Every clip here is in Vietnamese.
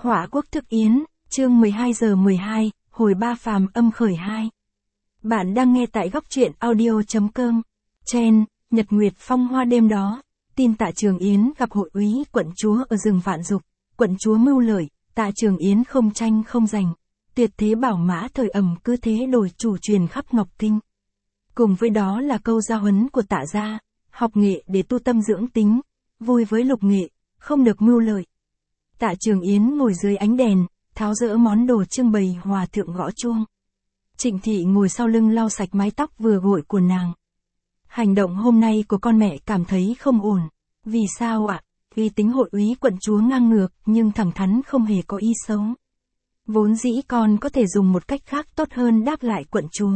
Hỏa Quốc Thức Yến, chương 12 giờ 12, hồi 3 phàm âm khởi 2. Bạn đang nghe tại góc truyện audio.com. Chen, Nhật Nguyệt phong hoa đêm đó, tin Tạ Trường Yến gặp hội úy quận chúa ở rừng Vạn Dục, quận chúa mưu lợi, Tạ Trường Yến không tranh không giành, tuyệt thế bảo mã thời ẩm cứ thế đổi chủ truyền khắp Ngọc Kinh. Cùng với đó là câu gia huấn của Tạ gia, học nghệ để tu tâm dưỡng tính, vui với lục nghệ, không được mưu lợi. Tạ Trường Yến ngồi dưới ánh đèn, tháo dỡ món đồ trưng bày hòa thượng gõ chuông. Trịnh Thị ngồi sau lưng lau sạch mái tóc vừa gội của nàng. Hành động hôm nay của con mẹ cảm thấy không ổn. Vì sao ạ? Vì tính hội úy quận chúa ngang ngược nhưng thẳng thắn không hề có ý xấu. Vốn dĩ con có thể dùng một cách khác tốt hơn đáp lại quận chúa.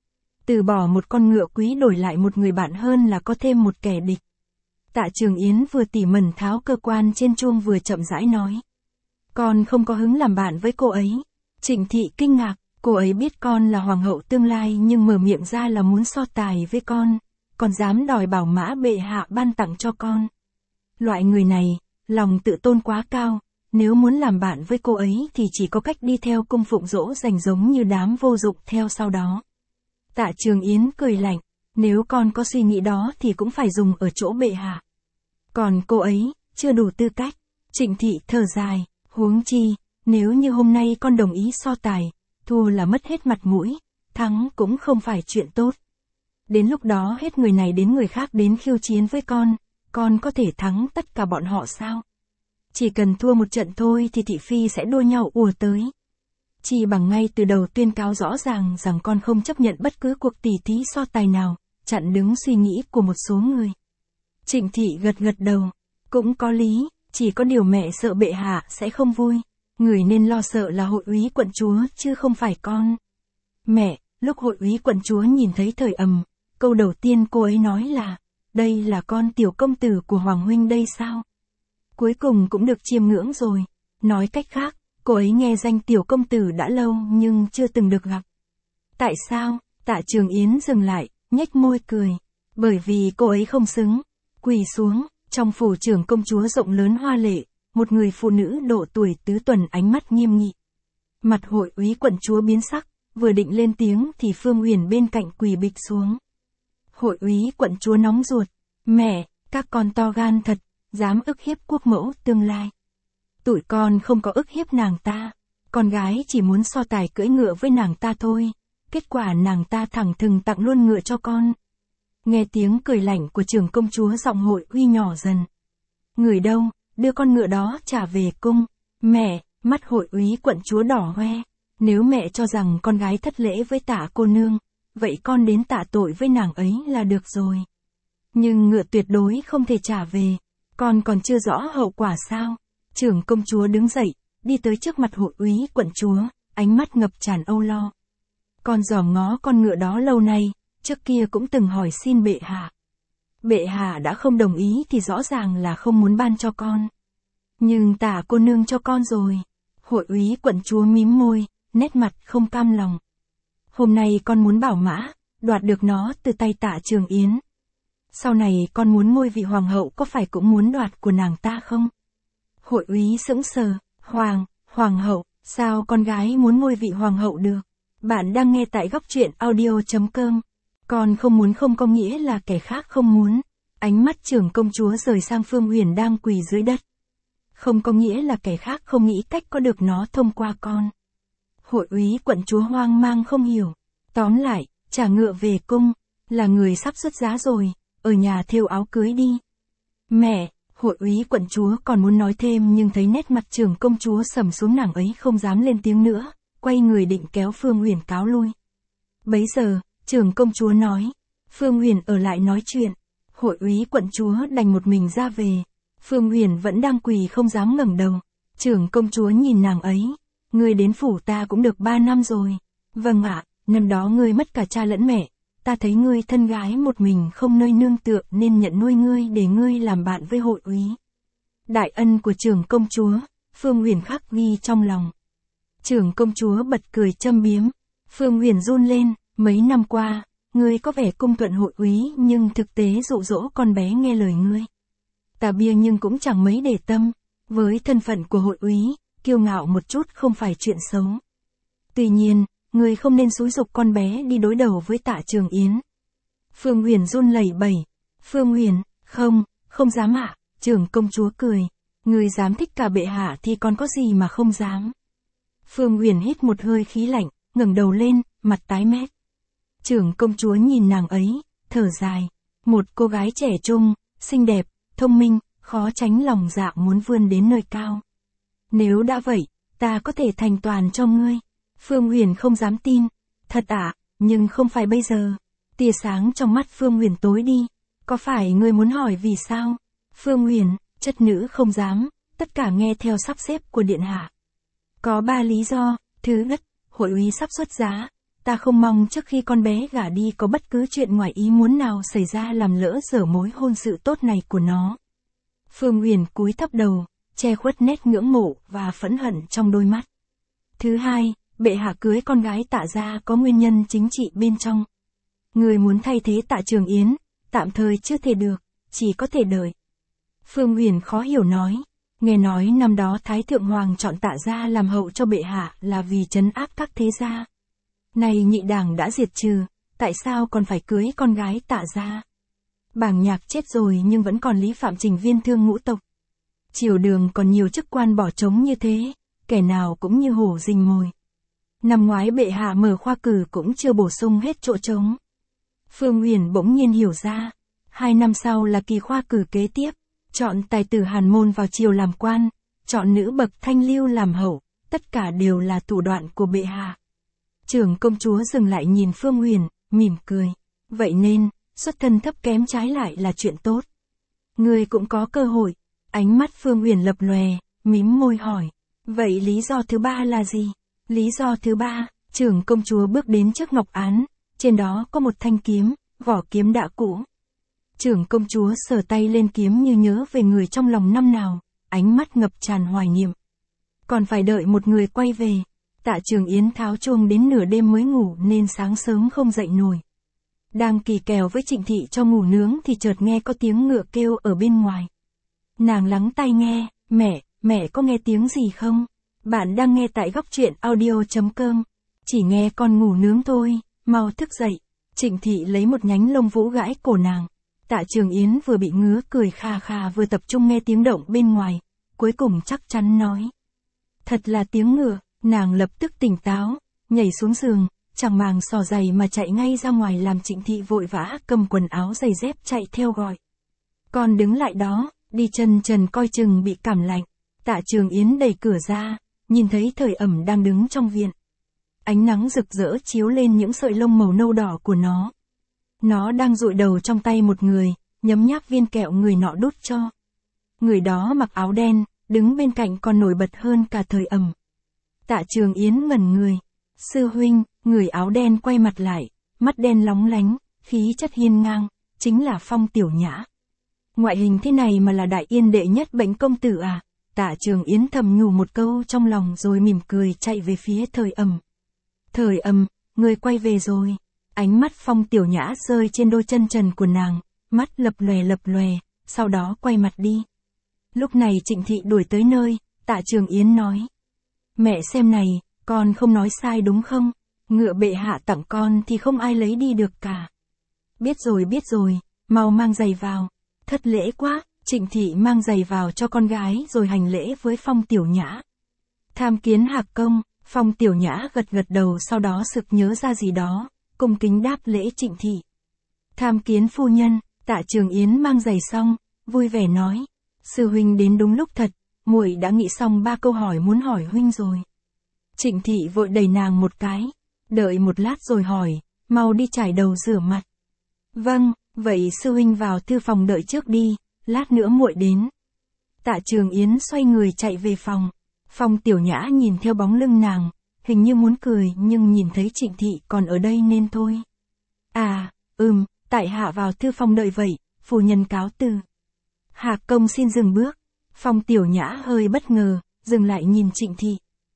Từ bỏ một con ngựa quý đổi lại một người bạn hơn là có thêm một kẻ địch. Tạ Trường Yến vừa tỉ mẩn tháo cơ quan trên chuông vừa chậm rãi nói. Con không có hứng làm bạn với cô ấy. Trịnh Thị kinh ngạc, cô ấy biết con là hoàng hậu tương lai nhưng mở miệng ra là muốn so tài với con, còn dám đòi bảo mã bệ hạ ban tặng cho con. Loại người này, lòng tự tôn quá cao, nếu muốn làm bạn với cô ấy thì chỉ có cách đi theo cung phụng dỗ dành giống như đám vô dụng theo sau đó. Tạ Trường Yến cười lạnh, nếu con có suy nghĩ đó thì cũng phải dùng ở chỗ bệ hạ. Còn cô ấy, chưa đủ tư cách. Trịnh Thị thở dài, huống chi, nếu như hôm nay con đồng ý so tài, thua là mất hết mặt mũi, thắng cũng không phải chuyện tốt. Đến lúc đó hết người này đến người khác đến khiêu chiến với con có thể thắng tất cả bọn họ sao? Chỉ cần thua một trận thôi thì thị phi sẽ đua nhau ùa tới. Chỉ bằng ngay từ đầu tuyên cáo rõ ràng rằng con không chấp nhận bất cứ cuộc tỉ thí so tài nào, chặn đứng suy nghĩ của một số người. Trịnh Thị gật gật đầu, cũng có lý, chỉ có điều mẹ sợ bệ hạ sẽ không vui, người nên lo sợ là hội úy quận chúa chứ không phải con. Mẹ, lúc hội úy quận chúa nhìn thấy thời ẩm, câu đầu tiên cô ấy nói là, đây là con tiểu công tử của Hoàng huynh đây sao? Cuối cùng cũng được chiêm ngưỡng rồi, nói cách khác, cô ấy nghe danh tiểu công tử đã lâu nhưng chưa từng được gặp. Tại sao? Tạ Trường Yến dừng lại, nhếch môi cười, bởi vì cô ấy không xứng. Quỳ xuống, trong phủ trưởng công chúa rộng lớn hoa lệ, một người phụ nữ độ tuổi tứ tuần ánh mắt nghiêm nghị. Mặt hội úy quận chúa biến sắc, vừa định lên tiếng thì Phương Huyền bên cạnh quỳ bịch xuống. Hội úy quận chúa nóng ruột, mẹ, các con to gan thật, dám ức hiếp quốc mẫu tương lai. Tụi con không có ức hiếp nàng ta, con gái chỉ muốn so tài cưỡi ngựa với nàng ta thôi, kết quả nàng ta thẳng thừng tặng luôn ngựa cho con. Nghe tiếng cười lạnh của trưởng công chúa giọng hội uy nhỏ dần. Người đâu, đưa con ngựa đó trả về cung. Mẹ, mắt hội úy quận chúa đỏ hoe. Nếu mẹ cho rằng con gái thất lễ với Tạ cô nương, vậy con đến tạ tội với nàng ấy là được rồi. Nhưng ngựa tuyệt đối không thể trả về, con còn chưa rõ hậu quả sao. Trưởng công chúa đứng dậy, đi tới trước mặt hội úy quận chúa, ánh mắt ngập tràn âu lo. Con dòm ngó con ngựa đó lâu nay. Trước kia cũng từng hỏi xin bệ hạ. Bệ hạ đã không đồng ý thì rõ ràng là không muốn ban cho con. Nhưng Tạ cô nương cho con rồi. Hội úy quận chúa mím môi, nét mặt không cam lòng. Hôm nay con muốn bảo mã, đoạt được nó từ tay Tạ Trường Yến. Sau này con muốn ngôi vị hoàng hậu có phải cũng muốn đoạt của nàng ta không? Hội úy sững sờ, hoàng hậu, sao con gái muốn ngôi vị hoàng hậu được? Bạn đang nghe tại góc truyện audio.com. Con không muốn không có nghĩa là kẻ khác không muốn. Ánh mắt trưởng công chúa rời sang Phương Huyền đang quỳ dưới đất. Không có nghĩa là kẻ khác không nghĩ cách có được nó thông qua con. Hội úy quận chúa hoang mang không hiểu. Tóm lại, trả ngựa về cung, là người sắp xuất giá rồi, ở nhà thêu áo cưới đi. Mẹ, hội úy quận chúa còn muốn nói thêm nhưng thấy nét mặt trưởng công chúa sầm xuống nàng ấy không dám lên tiếng nữa, quay người định kéo Phương Huyền cáo lui. Bấy giờ, trưởng công chúa nói, Phương Huyền ở lại nói chuyện, hội úy quận chúa đành một mình ra về. Phương Huyền vẫn đang quỳ không dám ngẩng đầu. Trưởng công chúa nhìn nàng ấy, ngươi đến phủ ta cũng được 3 năm rồi. Vâng ạ, năm đó ngươi mất cả cha lẫn mẹ, ta thấy ngươi thân gái một mình không nơi nương tựa nên nhận nuôi ngươi để ngươi làm bạn với hội úy. Đại ân của trưởng công chúa, Phương Huyền khắc ghi trong lòng. Trưởng công chúa bật cười châm biếm, Phương Huyền run lên. Mấy năm qua, ngươi có vẻ cung thuận hội úy nhưng thực tế dụ dỗ con bé nghe lời ngươi. Ta bia nhưng cũng chẳng mấy để tâm, với thân phận của hội úy, kiêu ngạo một chút không phải chuyện xấu. Tuy nhiên, người không nên xúi giục con bé đi đối đầu với Tạ Trường Yến. Phương Huyền run lẩy bẩy. Phương Huyền, không dám ạ. Trưởng công chúa cười. Người dám thích cả bệ hạ thì còn có gì mà không dám. Phương Huyền hít một hơi khí lạnh, ngẩng đầu lên, mặt tái mét. Trưởng công chúa nhìn nàng ấy, thở dài. Một cô gái trẻ trung, xinh đẹp, thông minh, khó tránh lòng dạ muốn vươn đến nơi cao. Nếu đã vậy, ta có thể thành toàn cho ngươi. Phương Huyền không dám tin. Thật ạ, nhưng không phải bây giờ. Tia sáng trong mắt Phương Huyền tối đi. Có phải ngươi muốn hỏi vì sao? Phương Huyền, chất nữ không dám, tất cả nghe theo sắp xếp của điện hạ. Có 3 lý do. Thứ nhất, hội úy sắp xuất giá. Ta không mong trước khi con bé gả đi có bất cứ chuyện ngoài ý muốn nào xảy ra làm lỡ dở mối hôn sự tốt này của nó. Phương Huyền cúi thấp đầu, che khuất nét ngưỡng mộ và phẫn hận trong đôi mắt. Thứ hai, bệ hạ cưới con gái Tạ gia có nguyên nhân chính trị bên trong. Người muốn thay thế Tạ Trường Yến, tạm thời chưa thể được, chỉ có thể đợi. Phương Huyền khó hiểu nói, nghe nói năm đó Thái Thượng Hoàng chọn Tạ gia làm hậu cho bệ hạ là vì trấn áp các thế gia. Này nhị đảng đã diệt trừ, tại sao còn phải cưới con gái Tạ gia? Bảng Nhạc chết rồi nhưng vẫn còn Lý Phạm Trình viên thương ngũ tộc. Triều đường còn nhiều chức quan bỏ trống như thế, kẻ nào cũng như hổ rình mồi. Năm ngoái bệ hạ mở khoa cử cũng chưa bổ sung hết chỗ trống. Phương Huyền bỗng nhiên hiểu ra, 2 năm sau là kỳ khoa cử kế tiếp, chọn tài tử hàn môn vào triều làm quan, chọn nữ bậc thanh lưu làm hậu, tất cả đều là thủ đoạn của bệ hạ. Trưởng công chúa dừng lại nhìn Phương Huyền, mỉm cười. Vậy nên, xuất thân thấp kém trái lại là chuyện tốt. Người cũng có cơ hội. Ánh mắt Phương Huyền lập lòe, mím môi hỏi. Vậy lý do thứ 3 là gì? Lý do thứ 3, trưởng công chúa bước đến trước ngọc án, trên đó có một thanh kiếm, vỏ kiếm đã cũ. Trưởng công chúa sờ tay lên kiếm như nhớ về người trong lòng năm nào, ánh mắt ngập tràn hoài niệm. Còn phải đợi một người quay về. Tạ Trường Yến tháo chuông đến nửa đêm mới ngủ nên sáng sớm không dậy nổi. Đang kỳ kèo với Trịnh Thị cho ngủ nướng thì chợt nghe có tiếng ngựa kêu ở bên ngoài. Nàng lắng tai nghe, mẹ có nghe tiếng gì không? Bạn đang nghe tại góc truyện audio.com. Chỉ nghe con ngủ nướng thôi, mau thức dậy. Trịnh Thị lấy một nhánh lông vũ gãi cổ nàng. Tạ Trường Yến vừa bị ngứa cười khà khà vừa tập trung nghe tiếng động bên ngoài, cuối cùng chắc chắn nói. Thật là tiếng ngựa, nàng lập tức tỉnh táo, nhảy xuống giường, chẳng màng xỏ giày mà chạy ngay ra ngoài làm Trịnh Thị vội vã cầm quần áo giày dép chạy theo gọi. Con đứng lại đó, đi chân trần coi chừng bị cảm lạnh. Tạ Trường Yến đẩy cửa ra, nhìn thấy Thời Ẩm đang đứng trong viện. Ánh nắng rực rỡ chiếu lên những sợi lông màu nâu đỏ của nó. Nó đang dụi đầu trong tay một người, nhấm nháp viên kẹo người nọ đút cho. Người đó mặc áo đen, đứng bên cạnh còn nổi bật hơn cả Thời Ẩm. Tạ Trường Yến ngẩn người. Sư huynh, người áo đen quay mặt lại, mắt đen lóng lánh, khí chất hiên ngang, chính là Phong Tiểu Nhã. Ngoại hình thế này mà là đại yên đệ nhất bệnh công tử à? Tạ Trường Yến thầm nhủ một câu trong lòng rồi mỉm cười chạy về phía Thời Ẩm. Thời Ẩm, người quay về rồi. Ánh mắt Phong Tiểu Nhã rơi trên đôi chân trần của nàng, mắt lập lòe, sau đó quay mặt đi. Lúc này Trịnh Thị đuổi tới nơi, Tạ Trường Yến nói. Mẹ xem này, con không nói sai đúng không? Ngựa bệ hạ tặng con thì không ai lấy đi được cả. Biết rồi, mau mang giày vào. Thất lễ quá, Trịnh Thị mang giày vào cho con gái rồi hành lễ với Phong Tiểu Nhã. Tham kiến Hạc công, Phong Tiểu Nhã gật đầu sau đó sực nhớ ra gì đó, cung kính đáp lễ Trịnh Thị. Tham kiến phu nhân, Tạ Trường Yến mang giày xong, vui vẻ nói. Sư huynh đến đúng lúc thật, muội đã nghĩ xong 3 câu hỏi muốn hỏi huynh rồi. Trịnh Thị vội đẩy nàng một cái, đợi một lát rồi hỏi, mau đi chải đầu rửa mặt. Vâng, vậy sư huynh vào thư phòng đợi trước đi, lát nữa muội đến. Tạ Trường Yến xoay người chạy về phòng. Phong Tiểu Nhã nhìn theo bóng lưng nàng, hình như muốn cười nhưng nhìn thấy Trịnh Thị còn ở đây nên thôi. À, tại hạ vào thư phòng đợi vậy, phu nhân cáo từ. Hạc công xin dừng bước. Phong Tiểu Nhã hơi bất ngờ, dừng lại nhìn Trịnh Thị.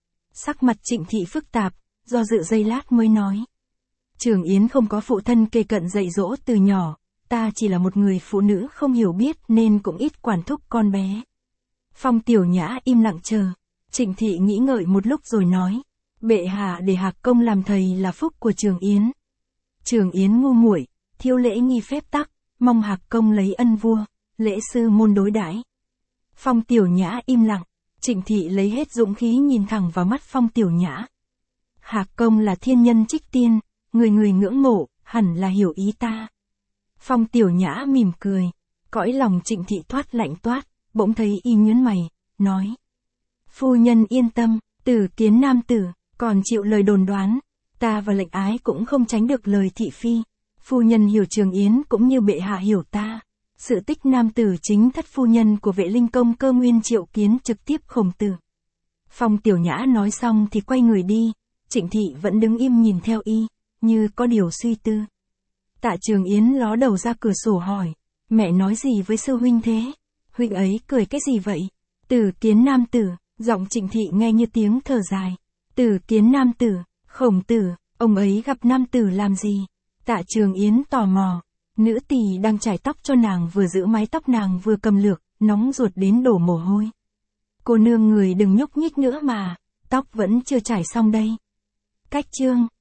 Sắc mặt Trịnh Thị phức tạp, do dự giây lát mới nói. Trường Yến không có phụ thân kề cận dạy dỗ từ nhỏ, ta chỉ là một người phụ nữ không hiểu biết nên cũng ít quản thúc con bé. Phong Tiểu Nhã im lặng chờ. Trịnh Thị nghĩ ngợi một lúc rồi nói, bệ hạ để Hạc Công làm thầy là phúc của Trường Yến. Trường Yến ngu muội, thiếu lễ nghi phép tắc, mong Hạc Công lấy ân vua, lễ sư môn đối đãi. Phong Tiểu Nhã im lặng, Trịnh Thị lấy hết dũng khí nhìn thẳng vào mắt Phong Tiểu Nhã. Hạc Công là thiên nhân trích tiên, người người ngưỡng mộ, hẳn là hiểu ý ta. Phong Tiểu Nhã mỉm cười, cõi lòng Trịnh Thị thoát lạnh toát, bỗng thấy y nhướng mày, nói. Phu nhân yên tâm, Tử Kiến nam tử, còn chịu lời đồn đoán, ta và lệnh ái cũng không tránh được lời thị phi. Phu nhân hiểu Trường Yến cũng như bệ hạ hiểu ta. Sự tích nam tử chính thất phu nhân của Vệ Linh Công Cơ Nguyên triệu kiến trực tiếp Khổng Tử. Phong Tiểu Nhã nói xong thì quay người đi, Trịnh Thị vẫn đứng im nhìn theo y, như có điều suy tư. Tạ Trường Yến ló đầu ra cửa sổ hỏi, mẹ nói gì với sư huynh thế? Huynh ấy cười cái gì vậy? Tử Kiến nam tử, giọng Trịnh Thị nghe như tiếng thở dài. Tử Kiến nam tử, Khổng Tử, ông ấy gặp nam tử làm gì? Tạ Trường Yến tò mò. Nữ tỳ đang chải tóc cho nàng, vừa giữ mái tóc nàng vừa cầm lược, nóng ruột đến đổ mồ hôi. Cô nương người đừng nhúc nhích nữa mà, tóc vẫn chưa chải xong đây. Cách chương